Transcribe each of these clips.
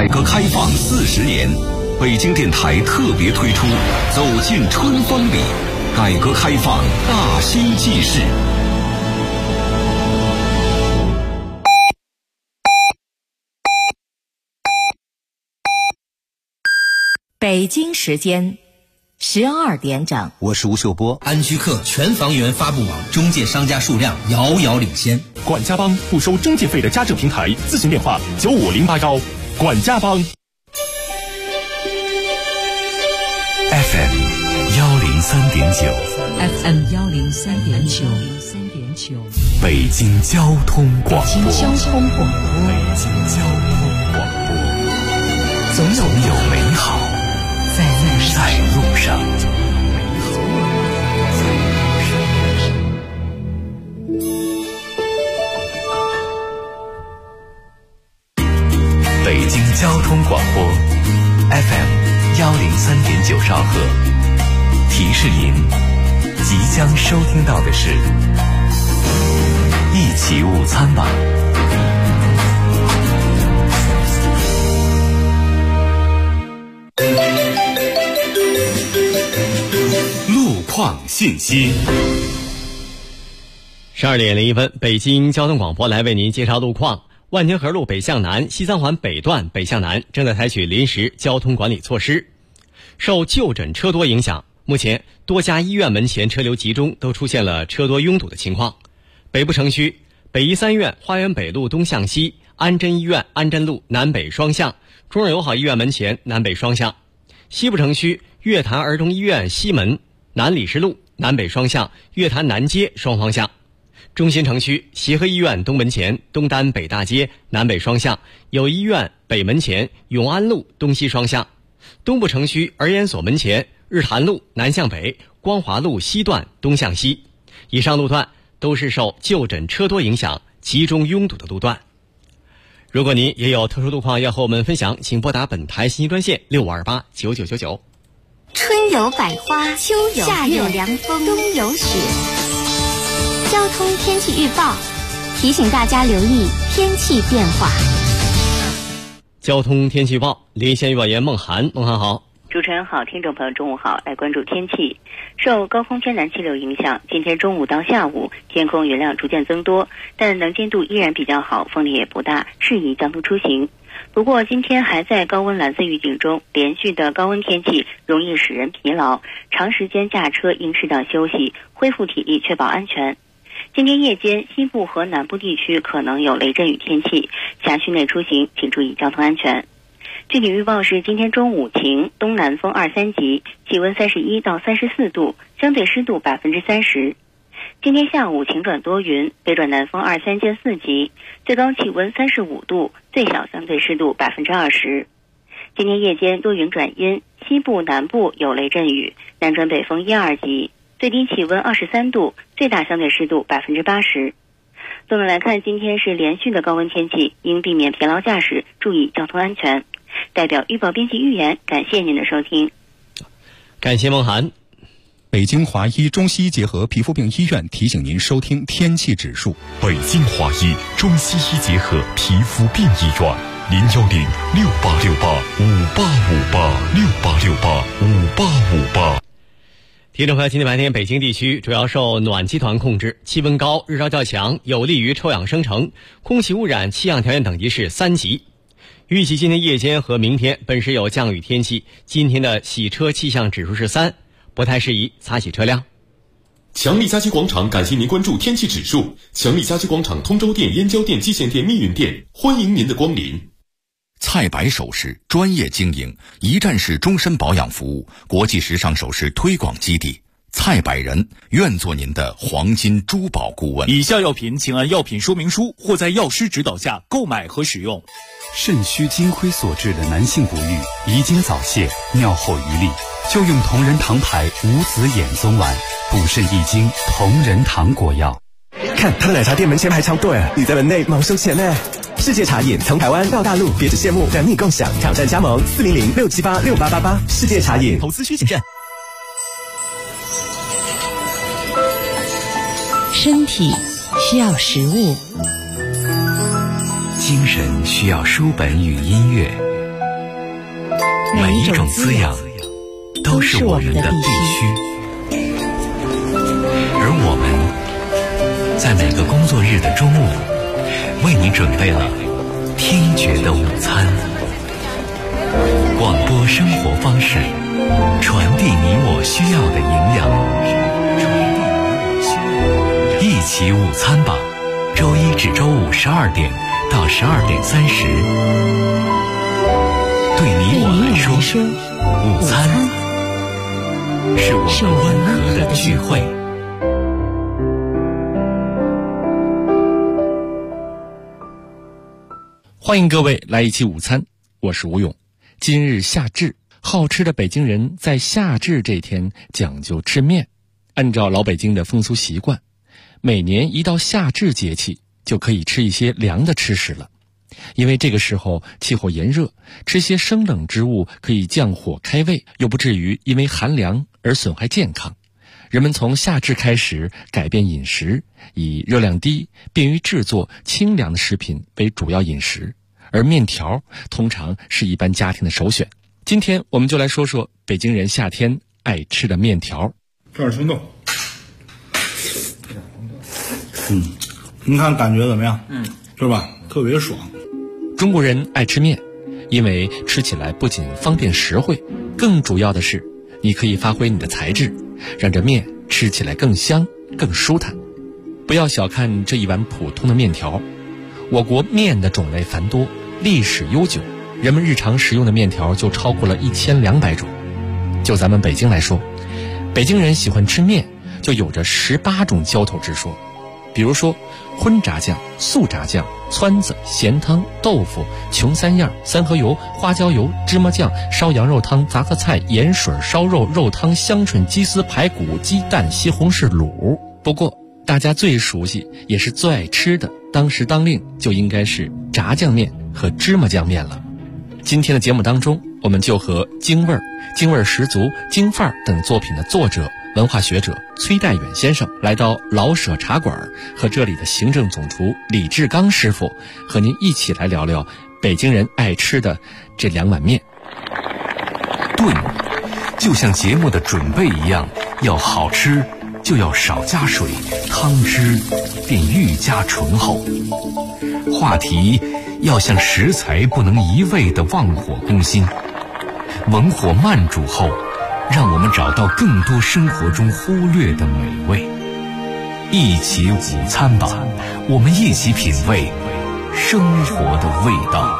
改革开放40年，北京电台特别推出《走进春风里》，改革开放大新纪事。 北京时间12点整， 我是吴秀波。 安居客全房源发布网中介商家数量遥遥领先。 管家帮不收中介费的家政平台，咨询电话95081。管家帮 FM 103.9 FM 103.9， 北京交通广播。 北京交通广播，总有美好在路上。北京交通广播 FM 103.9兆赫，提示您即将收听到的是一起午餐吧。路况信息。 12点01分，北京交通广播来为您介绍路况。万天河路北向南西三环北段北向南正在采取临时交通管理措施。受就诊车多影响，目前多家医院门前车流集中，都出现了车多拥堵的情况。北部城区北医三院花园北路东向西，安贞医院安贞路南北双向，中日友好医院门前南北双向。西部城区月坛儿童医院西门南礼士路南北双向，月坛南街双方向。中心城区协和医院东门前东单北大街南北双向，友谊医院北门前永安路东西双向。东部城区儿研所门前日坛路南向北，光华路西段东向西。以上路段都是受就诊车多影响集中拥堵的路段。如果您也有特殊路况要和我们分享，请拨打本台信息专线65289999。 春有百花，秋有夏有凉风，冬有雪。交通天气预报提醒大家留意天气变化。 交通天气预报，连线预报员孟涵。孟涵好。 主持人好，听众朋友中午好。来关注天气。受高空偏南气流影响，今天中午到下午天空云量逐渐增多，但能见度依然比较好，风力也不大，适宜交通出行。不过今天还在高温蓝色预警中，连续的高温天气容易使人疲劳，长时间驾车应适当休息，恢复体力，确保安全。今天夜间西部和南部地区可能有雷阵雨天气，辖区内出行请注意交通安全。具体预报是今天中午晴，东南风2、3级，气温31到34度，相对湿度30%。今天下午晴转多云，北转南风2、3见4级，最高气温35度，最小相对湿度20%。今天夜间多云转阴，西部南部有雷阵雨，南转北风1、2级，最低气温23度，最大相对湿度80%。总的来看，今天是连续的高温天气，应避免疲劳驾驶，注意交通安全。代表预报编辑预言，感谢您的收听。 感谢孟涵。 北京华医中西医结合皮肤病医院提醒您收听天气指数。 北京华医中西医结合皮肤病医院，0106868585858，68685858。 听众朋友，今天白天北京地区主要受暖气团控制，气温高，日照较强，有利于臭氧生成，空气污染气象条件等级是3级。预计今天夜间和明天本时有降雨天气，今天的洗车气象指数是3，不太适宜擦洗车辆。 强力家居广场感谢您关注天气指数。强力家居广场通州店、燕郊店、蓟县店、密云店，欢迎您的光临。 蔡白首饰专业经营，一站式终身保养服务，国际时尚首饰推广基地。蔡百人愿做您的黄金珠宝顾问。 以下药品请按药品说明书或在药师指导下购买和使用。 肾虚金亏所致的男性不育、遗精早泄、尿后余力，就用同仁堂牌无籽眼松丸，补肾益精，同仁堂果药。 看他的奶茶店门前排长队，你在门内忙收钱呢。世界茶饮从台湾到大陆，别只羡慕，等你共享，挑战加盟400-678-6888。世界茶饮， 投资需谨慎。 身体需要食物， 精神需要书本与音乐， 种滋养，都是我们的必须。而我们在每个工作日的中午，为你准备了听觉的午餐。广播生活方式，传递你我需要的营养。一起午餐吧，周一至周五12点到12点30。对你我来说，午餐是我们温和的聚会。 欢迎各位来一起午餐，我是吴勇。今日夏至，好吃的北京人在夏至这天讲究吃面。按照老北京的风俗习惯，每年一到夏至节气，就可以吃一些凉的吃食了。因为这个时候气候炎热，吃些生冷之物可以降火开胃，又不至于因为寒凉而损害健康。人们从夏至开始改变饮食，以热量低、便于制作、清凉的食品为主要饮食，而面条通常是一般家庭的首选。今天我们就来说说北京人夏天爱吃的面条。 这点红豆，你看感觉怎么样？是吧？特别爽。 中国人爱吃面，因为吃起来不仅方便实惠，更主要的是你可以发挥你的才智，让这面吃起来更香更舒坦。不要小看这一碗普通的面条，我国面的种类繁多，历史悠久，人们日常食用的面条就超过了1200种。就咱们北京来说，北京人喜欢吃面就有着18种浇头之说。比如说荤炸酱、素炸酱、汆子、咸汤、豆腐、穷三样、三合油、花椒油、芝麻酱、烧羊肉汤、杂色菜、盐水、烧肉、肉汤、香椿鸡丝、排骨、鸡蛋、西红柿卤。不过大家最熟悉也是最爱吃的，当时当令就应该是炸酱面和芝麻酱面了。今天的节目当中，我们就和京味十足、京范儿等作品的作者、文化学者崔代远先生来到老舍茶馆，和这里的行政总厨李志刚师傅和您一起来聊聊北京人爱吃的这2碗面。 炖就像节目的准备一样，要好吃就要少加水，汤汁便愈加醇厚。话题要像食材不能一味地忘火攻心，文火慢煮后，让我们找到更多生活中忽略的美味。一起午餐吧，我们一起品味生活的味道。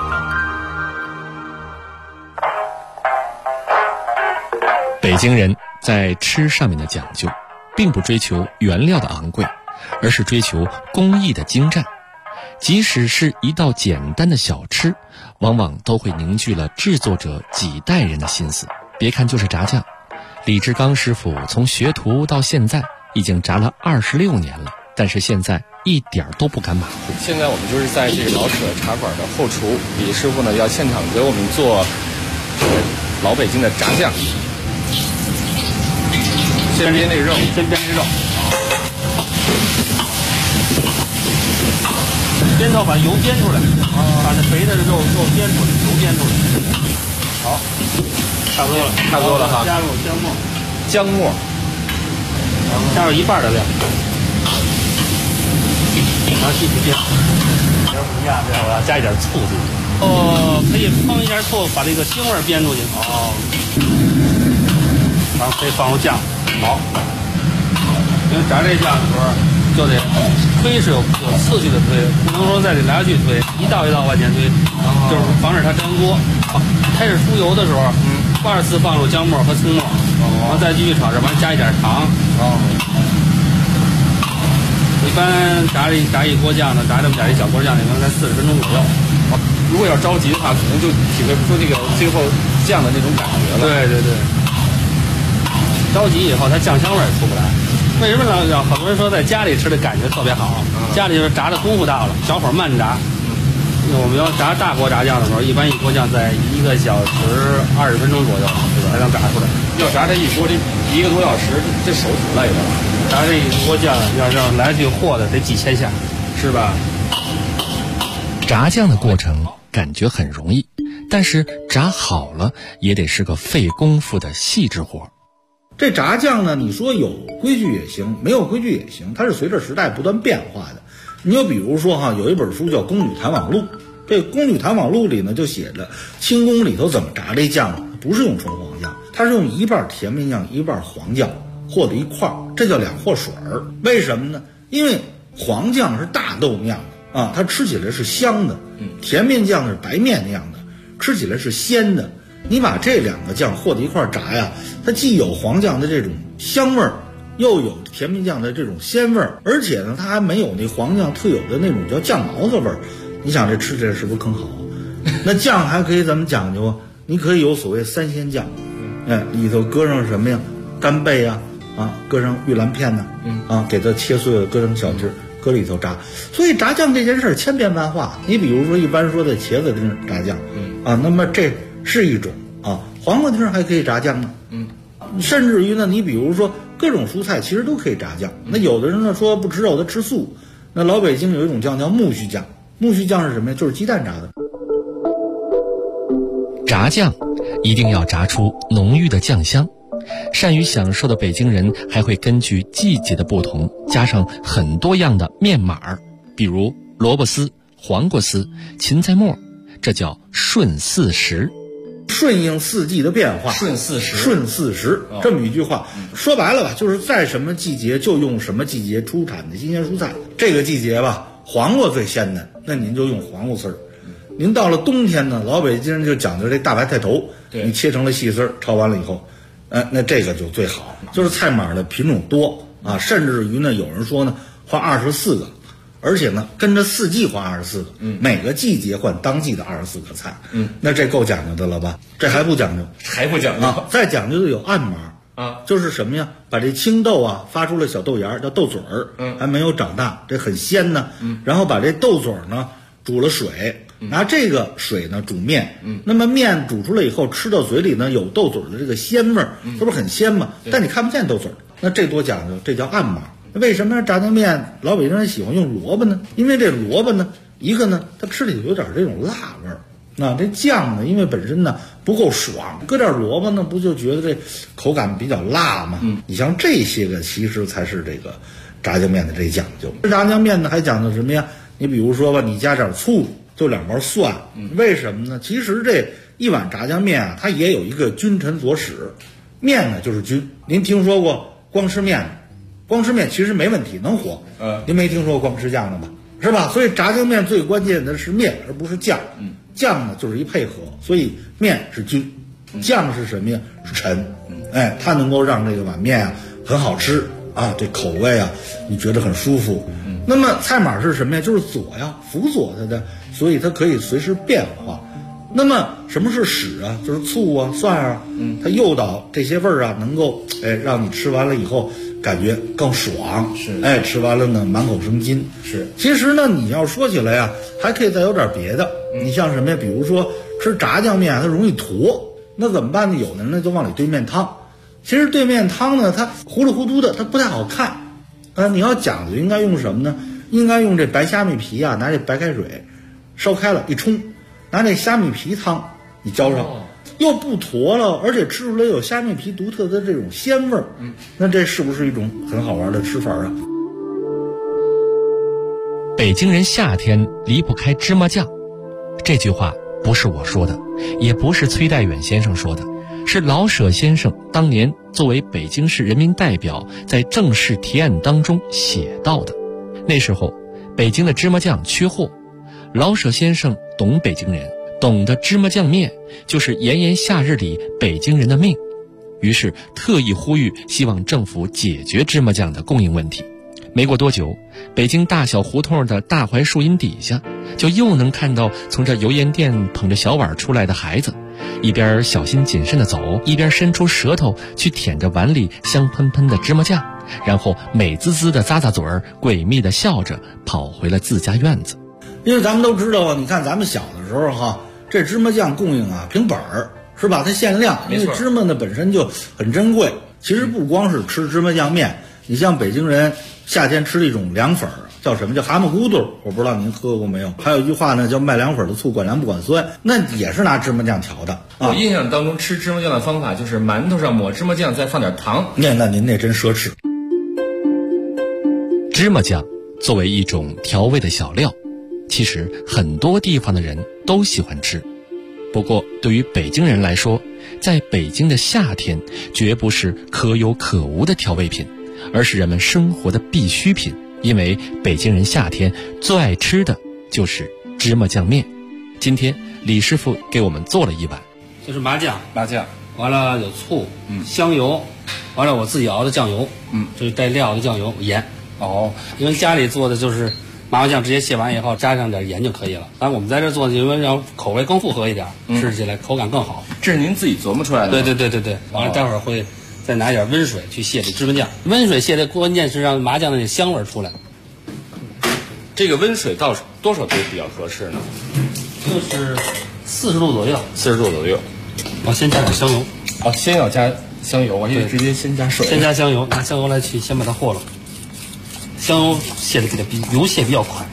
北京人在吃上面的讲究，并不追求原料的昂贵，而是追求工艺的精湛。即使是一道简单的小吃，往往都会凝聚了制作者几代人的心思。别看就是炸酱，李志刚师傅从学徒到现在已经炸了26年了，但是现在一点都不敢马虎。 现在我们就是在这个老舍茶馆的后厨，李师傅呢要现场给我们做老北京的炸酱。先煸这个肉，先煸这肉，煸到把油煸出来，把那肥的肉煸出来，油煸出来。好，差不多了，差不多了哈。加入姜末，加入1半的量，然后继续煸。我要加一点醋进去。可以放一点醋，把这个腥味煸出去。然后可以放入酱。好，因为炸这酱的时候就得推是有次序的推，不能说在这来去推，一道一道往前推，就是防止它粘锅。开始出油的时候，2次放入姜末和葱末，然后再继续炒着，完加一点糖。一般炸一锅酱呢，炸这么点一小锅酱，也能在40分钟左右。如果要着急的话，可能就体会不出这个最后酱的那种感觉了。对对对。着急以后，它酱香味也出不来。为什么呢？好多人说在家里吃的感觉特别好，家里就是炸的功夫大了，小火慢炸。我们要炸大锅炸酱的时候，一般一锅酱在1个小时20分钟左右，对吧？才能炸出来。要炸这一锅，这1个多小时，这手挺累的。炸这一锅酱，要让来去和的得几千下，是吧？ 炸酱的过程感觉很容易， 但是炸好了也得是个费功夫的细致活。 这炸酱呢，你说有规矩也行，没有规矩也行，它是随着时代不断变化的。你就比如说哈，有一本书叫《宫女谈网录》，这个《宫女谈网录》里呢就写着清宫里头怎么炸这酱，不是用纯黄酱，它是用一半甜面酱一半黄酱和在一块儿，这叫两和水儿。为什么呢？因为黄酱是大豆酿的啊，它吃起来是香的，甜面酱是白面酿的，吃起来是鲜的。你把这两个酱和在一块儿炸呀，它既有黄酱的这种香味儿，又有甜面酱的这种鲜味儿，而且呢，它还没有那黄酱特有的那种叫酱毛子味儿。你想这吃起来是不是更好？那酱还可以怎么讲究？你可以有所谓三鲜酱，里头搁上什么呀？干贝啊，搁上玉兰片呢，给它切碎了，搁上小丁，搁里头炸。所以炸酱这件事千变万化。你比如说，一般说的茄子丁炸酱，那么这是一种黄瓜丁还可以炸酱呢，甚至于呢，你比如说各种蔬菜其实都可以炸酱。那有的人呢说不吃肉，他吃素。那老北京有一种酱叫木须酱，木须酱是什么呀？就是鸡蛋炸的。 炸酱一定要炸出浓郁的酱香。善于享受的北京人还会根据季节的不同，加上很多样的面码，比如萝卜丝、黄瓜丝、芹菜末，这叫顺四时。 顺应四季的变化，顺四时，这么一句话，说白了吧，就是在什么季节就用什么季节出产的新鲜蔬菜。这个季节吧，黄瓜最鲜嫩，那您就用黄瓜丝儿。您到了冬天呢，老北京人就讲究这大白菜头，你切成了细丝儿，焯完了以后，那这个就最好，就是菜码的品种多啊，甚至于呢，有人说呢，换24个。而且呢，跟着四季换24个，每个季节换当季的24个菜，那这够讲究的了吧？这还不讲究， 还不讲究再讲究的有暗码就是什么呀？把这青豆发出了小豆芽，叫豆嘴儿，还没有长大，这很鲜呢。然后把这豆嘴儿呢煮了水，拿这个水呢煮面，那么面煮出来以后，吃到嘴里呢有豆嘴的这个鲜味儿，这不是很鲜吗？但你看不见豆嘴儿，那这多讲究，这叫暗码。为什么炸酱面老北京人喜欢用萝卜呢？因为这萝卜呢，一个呢，它吃里头有点这种辣味儿。这酱呢，因为本身呢不够爽，搁点萝卜呢，不就觉得这口感比较辣吗？你像这些个，其实才是这个炸酱面的这讲究。炸酱面呢还讲究什么呀？你比如说吧，你加点醋，就2包蒜，为什么呢？其实这一碗炸酱面它也有一个君臣佐使，面呢就是君。您听说过光吃面吗？光吃面其实没问题，能活。您没听说过光吃酱的吧？是吧？所以炸酱面最关键的是面，而不是酱。酱呢就是一配合，所以面是君，酱是什么呀？是臣。它能够让这个碗面很好吃这口味你觉得很舒服。那么菜码是什么呀？就是佐辅佐它的，所以它可以随时变化。那么什么是使就是醋蒜它诱导这些味儿能够让你吃完了以后感觉更爽，吃完了呢满口生津。其实呢你要说起来还可以再有点别的。你像什么呀？比如说吃炸酱面它容易坨，那怎么办呢？有的人呢就往里兑面汤。其实兑面汤呢它糊里糊涂的，它不太好看。你要讲究应该用什么呢？应该用这白虾米皮拿这白开水烧开了一冲，拿这虾米皮汤你浇上，又不坨了，而且吃出来有虾米皮独特的这种鲜味儿。那这是不是一种很好玩的吃法北京人夏天离不开芝麻酱，这句话不是我说的，也不是崔代远先生说的，是老舍先生当年作为北京市人民代表在正式提案当中写到的。那时候北京的芝麻酱缺货，老舍先生懂北京人，懂得芝麻酱面就是炎炎夏日里北京人的命，于是特意呼吁希望政府解决芝麻酱的供应问题。没过多久，北京大小胡同的大槐树荫底下，就又能看到从这油盐店捧着小碗出来的孩子，一边小心谨慎地走，一边伸出舌头去舔着碗里香喷喷的芝麻酱，然后美滋滋地咂咂嘴儿，诡秘地笑着跑回了自家院子。 因为咱们都知道你看咱们小的时候这芝麻酱供应凭本儿，是吧？它限量，因为芝麻呢本身就很珍贵。其实不光是吃芝麻酱面，你像北京人夏天吃的一种凉粉叫什么叫蛤蟆骨头，我不知道您喝过没有。还有一句话呢，叫卖凉粉的醋管凉不管酸，那也是拿芝麻酱调的。 我印象当中吃芝麻酱的方法就是馒头上抹芝麻酱，再放点糖。 那您那真奢侈。 芝麻酱作为一种调味的小料，其实很多地方的人都喜欢吃。不过对于北京人来说，在北京的夏天绝不是可有可无的调味品，而是人们生活的必需品。因为北京人夏天最爱吃的就是芝麻酱面。今天李师傅给我们做了一碗。 这是麻酱， 完了有醋，香油，完了我自己熬的酱油，这是带料的酱油，盐。因为家里做的就是麻花酱直接卸完以后加上点盐就可以了。当然我们在这做的因为让口味更复合一点，吃起来口感更好。 这是您自己琢磨出来的吗？ 对。完了待会儿会再拿点温水去卸这芝麻酱。温水卸的关键是让麻酱的那香味出来。 这个温水到多少度比较合适呢？ 就是40度左右。 40度左右。 我先加点香油。 先要加香油，我以为直接先加水。 先加香油，拿香油来去先把它和了。香油卸的油卸比较快。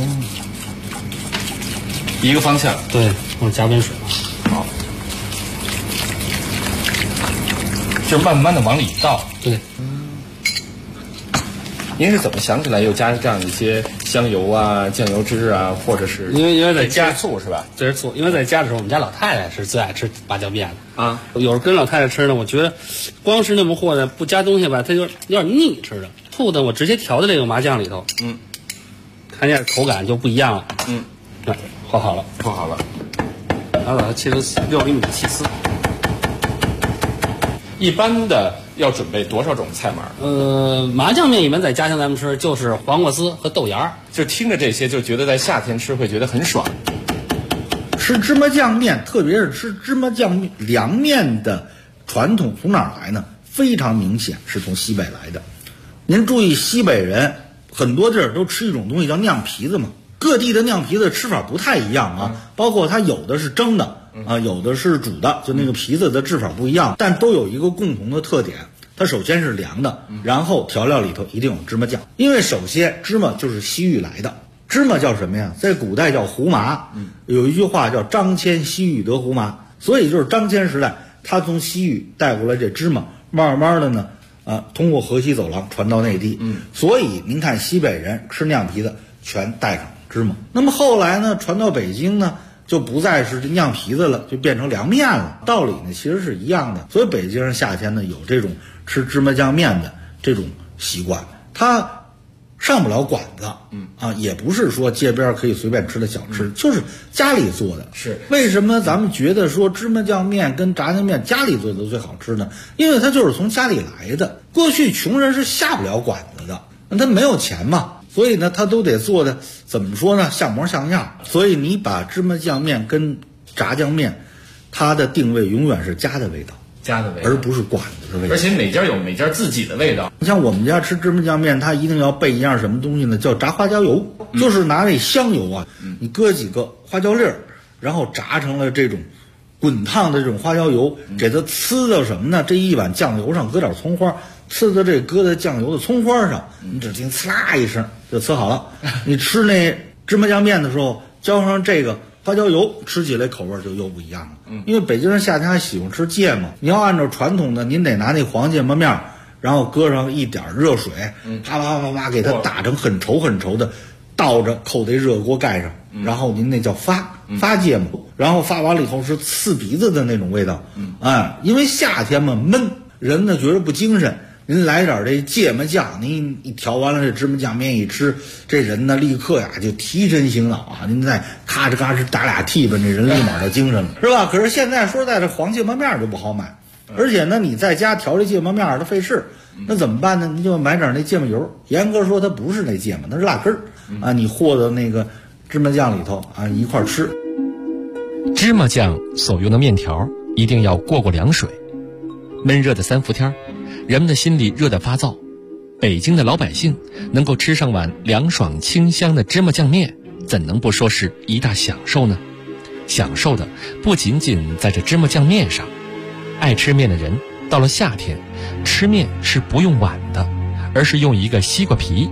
一个方向。 对，我加温水了。 好。就慢慢的往里倒。 对。 您是怎么想起来又加这样一些香油啊、酱油汁啊，或者是因为在加醋是吧？ 这是醋，因为在家的时候，我们家老太太是最爱吃麻酱面的啊。有时候跟老太太吃呢，我觉得光是那么和的不加东西吧，它就有点腻吃的。醋呢，我直接调在这个麻酱里头，看见口感就不一样了。对，和好了，然后把它切成6厘米的细丝。 一般的要准备多少种菜码？ 麻酱面一般在家乡咱们吃就是黄瓜丝和豆芽。 就听着这些就觉得在夏天吃会觉得很爽。 吃芝麻酱面，特别是吃芝麻酱面凉面的传统从哪儿来呢？非常明显是从西北来的。您注意，西北人很多地儿都吃一种东西叫酿皮子嘛，各地的酿皮子吃法不太一样啊，包括它有的是蒸的啊，有的是煮的，就那个皮子的制法不一样，但都有一个共同的特点，它首先是凉的，然后调料里头一定有芝麻酱，因为首先芝麻就是西域来的，芝麻叫什么呀？在古代叫胡麻，有一句话叫张骞西域得胡麻，所以就是张骞时代他从西域带过来这芝麻，慢慢的呢通过河西走廊传到内地，所以您看西北人吃酿皮子全带上芝麻。那么后来呢，传到北京呢，就不再是这酿皮子了，就变成凉面了。道理呢其实是一样的。所以北京人夏天呢有这种吃芝麻酱面的这种习惯，他上不了馆子，也不是说街边可以随便吃的小吃，就是家里做的。 是为什么咱们觉得说芝麻酱面跟炸酱面家里做的最好吃呢？因为它就是从家里来的。过去穷人是下不了馆子的，他没有钱嘛，所以呢他都得做的怎么说呢，像模像样。所以你把芝麻酱面跟炸酱面，它的定位永远是家的味道，而不是馆子的味道。 而且每家有每家自己的味道。 你像我们家吃芝麻酱面，它一定要备一样什么东西呢？叫炸花椒油，就是拿那香油啊，你搁几个花椒粒儿，然后炸成了这种滚烫的这种花椒油，给它呲到什么呢？这一碗酱油上搁点葱花，呲到这搁在酱油的葱花上，你只听呲啦一声就呲好了。你吃那芝麻酱面的时候，浇上这个花椒油，吃起来口味就又不一样了。因为北京人夏天还喜欢吃芥末，你要按照传统的，您得拿那黄芥末面，然后搁上一点热水，啪啪啪啪给它打成很稠很稠的，倒着扣在热锅盖上，然后您那叫发芥末，然后发完了以后是刺鼻子的那种味道。因为夏天嘛闷，人呢觉得不精神，您来点这芥末酱，您一调完了这芝麻酱面一吃，这人呢立刻呀就提神醒脑啊！您再咔哧咔哧打俩替吧，这人立马就精神了，是吧？可是现在说实在，这黄芥末面就不好买，而且呢你在家调这芥末面它费事，那怎么办呢？你就买点那芥末油，严格说它不是那芥末，它是辣根儿你和到那个芝麻酱里头一块吃。 芝麻酱所用的面条一定要过凉水。闷热的3伏天，人们的心里热得发燥，北京的老百姓能够吃上碗凉爽清香的芝麻酱面，怎能不说是一大享受呢？享受的不仅仅在这芝麻酱面上，爱吃面的人到了夏天吃面是不用碗的，而是用一个西瓜皮，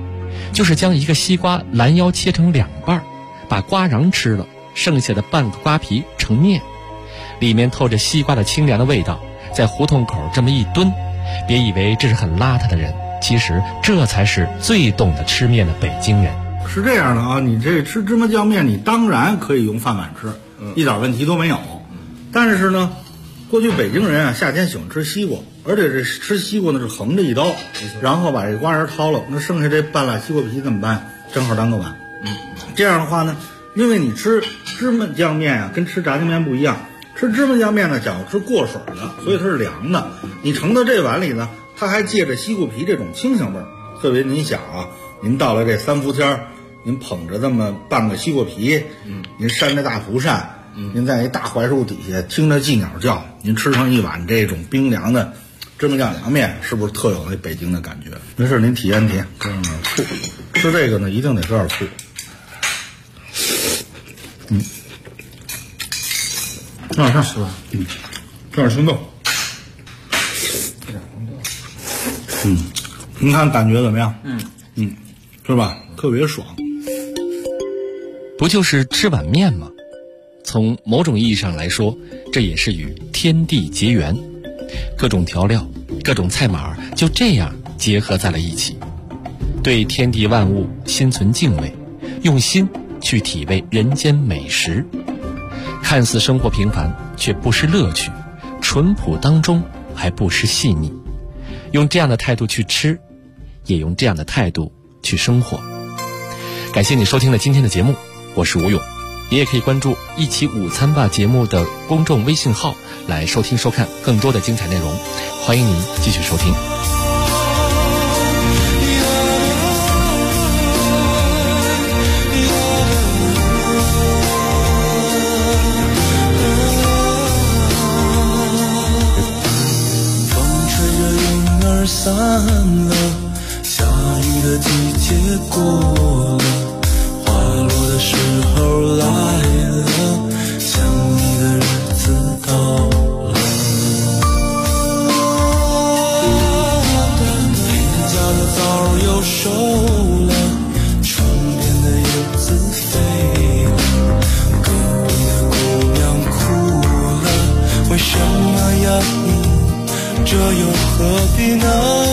就是将一个西瓜拦腰切成2半，把瓜瓤吃了，剩下的半个瓜皮盛面，里面透着西瓜的清凉的味道，在胡同口这么一蹲，别以为这是很邋遢的人，其实这才是最懂得吃面的北京人。 是这样的啊，你这吃芝麻酱面，你当然可以用饭碗吃，一点问题都没有。但是呢，过去北京人啊，夏天喜欢吃西瓜，而且这吃西瓜呢是横着一刀，然后把这瓜仁掏了，那剩下这半拉西瓜皮怎么办？正好当个碗。这样的话呢，因为你吃芝麻酱面啊，跟吃炸酱面不一样，吃芝麻酱面呢讲究吃过水的，所以它是凉的。你盛到这碗里呢，它还借着西瓜皮这种清香味儿。特别您想啊，您到了这3伏天，您捧着这么半个西瓜皮，您扇着大蒲扇，您在一大槐树底下听着寄鸟叫，您吃上一碗这种冰凉的芝麻酱凉面，是不是特有那北京的感觉？没事，您体验体验，搁上点醋。吃这个呢，一定得搁点醋。上是吧？这点青豆。您看感觉怎么样？是吧？特别爽。 不就是吃碗面吗？从某种意义上来说，这也是与天地结缘，各种调料、各种菜码就这样结合在了一起，对天地万物心存敬畏，用心去体味人间美食。看似生活平凡，却不失乐趣，淳朴当中还不失细腻。用这样的态度去吃，也用这样的态度去生活。感谢你收听了今天的节目，我是吴勇。你也可以关注一起午餐吧节目的公众微信号来收听收看更多的精彩内容，欢迎您继续收听。 风吹着云儿散了，下雨的季节过了，花落的时候来了，想你的日子到了。邻家的枣又熟了，窗边的叶子飞了，隔壁的姑娘哭了，为什么呀你，这又何必呢？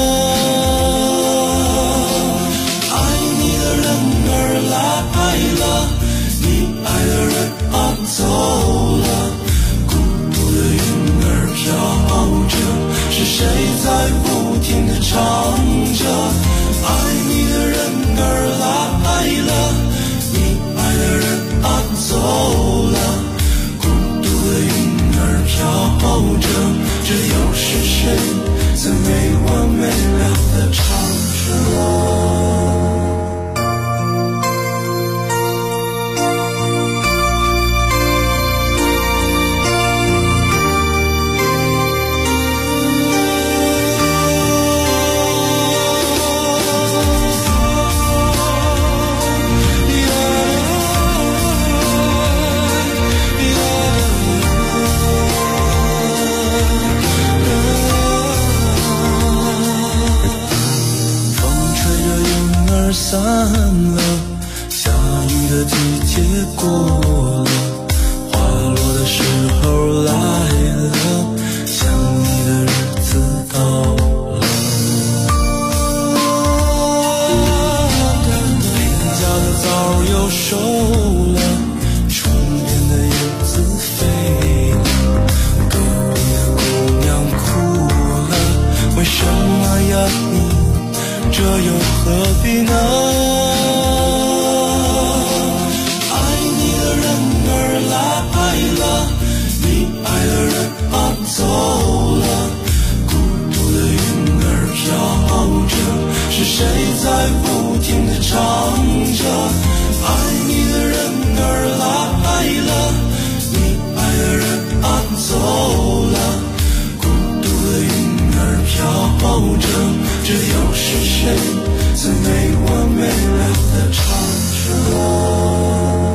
走了，孤独的云儿飘着，是谁在不停地唱着？爱你的人儿来了，你爱的人走了，孤独的云儿飘着，这又是谁在没完没了地唱着？散了，下雨的季节过了，花落的时候来了，想你的日子到了。邻家的枣又熟了，窗边的叶子飞了，隔壁的姑娘哭了，为什么呀你，这又何必呢？走了，孤独的云儿飘着，是谁在不停地唱着？爱你的人儿来了，你爱的人走了，孤独的云儿飘着，这又是谁在没完没了地唱着？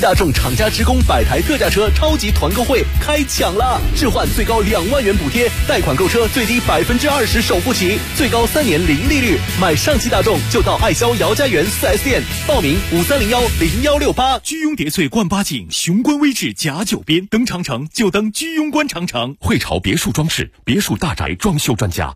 汽大众厂家职工100台特价车超级团购会开抢了，置换最高2万元补贴，贷款购车最低20%首付起，最高3年零利率。买上汽大众就到爱肖姚家园4S店，报名53010168。 居庸叠翠冠八景，雄关微志甲9边，登长城就登居庸关长城。 汇潮别墅装饰，别墅大宅装修专家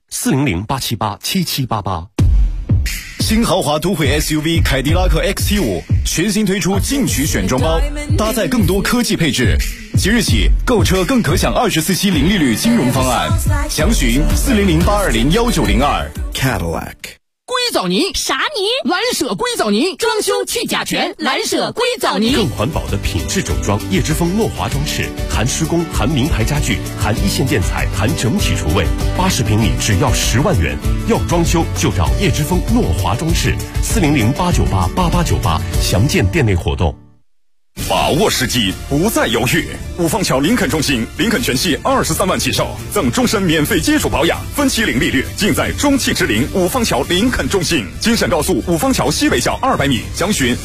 ，400-878-7788。 新豪华都会 SUV 凯迪拉克 XT5 全新推出进取选装包，搭载更多科技配置。即日起购车更可享24期零利率金融方案，详询400-820-1902。 Cadillac。 硅藻泥啥泥？蓝舍硅藻泥，装修去甲醛，蓝舍硅藻泥。 更环保的品质整装，叶之峰诺华装饰，含施工，含名牌家具，含一线建材，含整体厨卫，80平米只要10万元。要装修就找叶之峰诺华装饰，400-898-8898，详见店内活动。 把握时机，不再犹豫。五方桥林肯中心，林肯全系23万起售，赠终身免费基础保养，分期零利率，尽在中汽之林五方桥林肯中心。京沈高速五方桥西北角200米，详询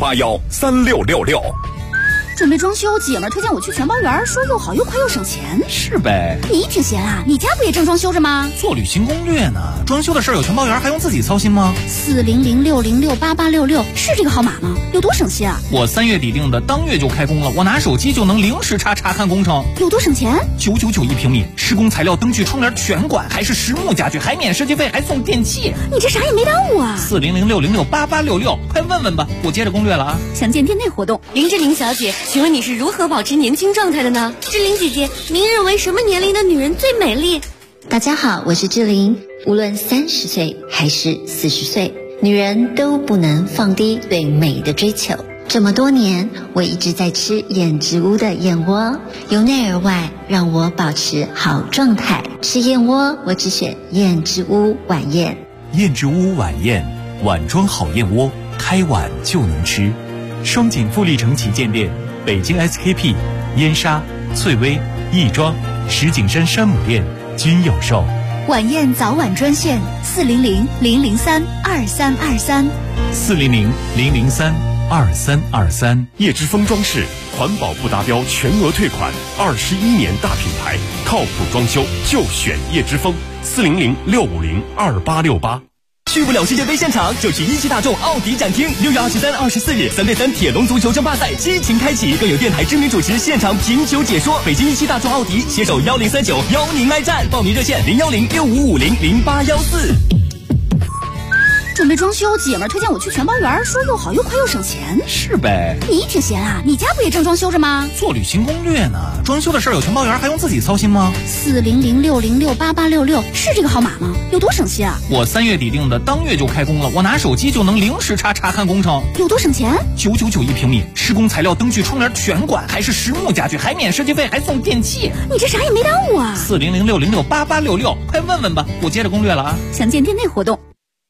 81813666。 准备装修，姐们儿推荐我去全包园，说又好又快又省钱。 是呗。 你挺闲啊，你家不也正装修着吗？ 做旅行攻略呢。装修的事儿有全包园，还用自己操心吗 ？400606866是这个号码吗？有多省心啊？ 我3月底定的，当月就开工了。我拿手机就能零时差查看工程。 有多省钱 ？999一平米，施工材料、灯具、窗帘全管，还是实木家具，还免设计费，还送电器。 你这啥也没耽误啊 ！40060688866，快问问吧，我接着攻略了啊。 详见店内活动。 林志玲小姐，请问你是如何保持年轻状态的呢？志玲姐姐，您认为什么年龄的女人最美丽？ 大家好，我是志玲。无论30岁还是40岁，女人都不能放低对美的追求。这么多年，我一直在吃燕之屋的燕窝，由内而外让我保持好状态。吃燕窝，我只选燕之屋晚宴。 燕之屋晚宴，碗装好燕窝，开碗就能吃。双井富力城旗舰店、北京 SKP、燕莎、翠微、亦庄、石景山山姆店均有售。 晚宴早晚专线400-003-2323 400-003-2323。 叶之峰装饰，环保不达标全额退款，21年大品牌，靠谱装修就选叶之峰，400-650-2868。 去不了世界杯现场，就去一汽大众奥迪展厅。6月23、24日3对3铁笼足球争霸赛激情开启，更有电台知名主持现场评球解说。北京一汽大众奥迪携手1039邀您来战，报名热线010-6550-0814。 准备装修，姐们儿推荐我去全包园，说又好又快又省钱。 是呗。 你挺闲啊，你家不也正装修着吗？ 做旅行攻略呢。装修的事儿有全包园，还用自己操心吗 ？40060688866是这个号码吗？有多省心啊？ 我3月底定的，当月就开工了。我拿手机就能零时差查看工程。 有多省钱 ？999一平米，施工材料、灯具、窗帘全管，还是实木家具，还免设计费，还送电器。 你这啥也没耽误啊 ！40060688866，快问问吧，我接着攻略了啊。 详见店内活动。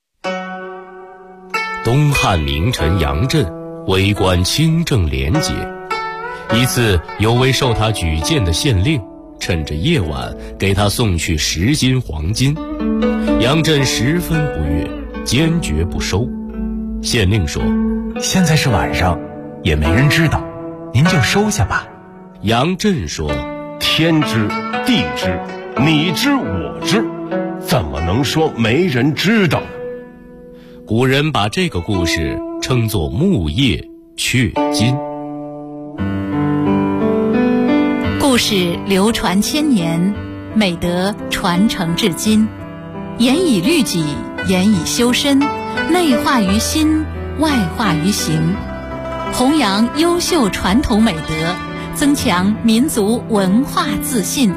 东汉名臣杨震为官清正廉洁，一次有位受他举荐的县令趁着夜晚给他送去10斤黄金，杨震十分不悦，坚决不收。县令说：“ 现在是晚上，也没人知道，您就收下吧。” 杨震说：“ 天知地知，你知我知，怎么能说没人知道？” 古人把这个故事称作木叶雀金。 故事流传千年，美德传承至今。严以律己，严以修身，内化于心，外化于行，弘扬优秀传统美德，增强民族文化自信。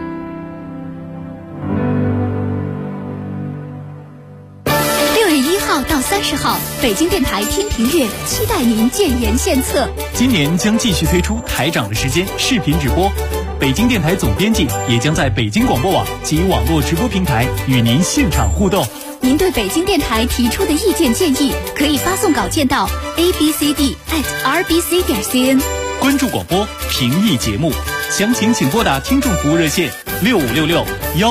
到30号，北京电台听评阅，期待您建言献策。 今年将继续推出台长的时间视频直播，北京电台总编辑也将在北京广播网及网络直播平台与您现场互动。 您对北京电台提出的意见建议，可以发送稿件到 abcd@rbc.cn。 关注广播，评议节目，详情请拨打听众服务热线6566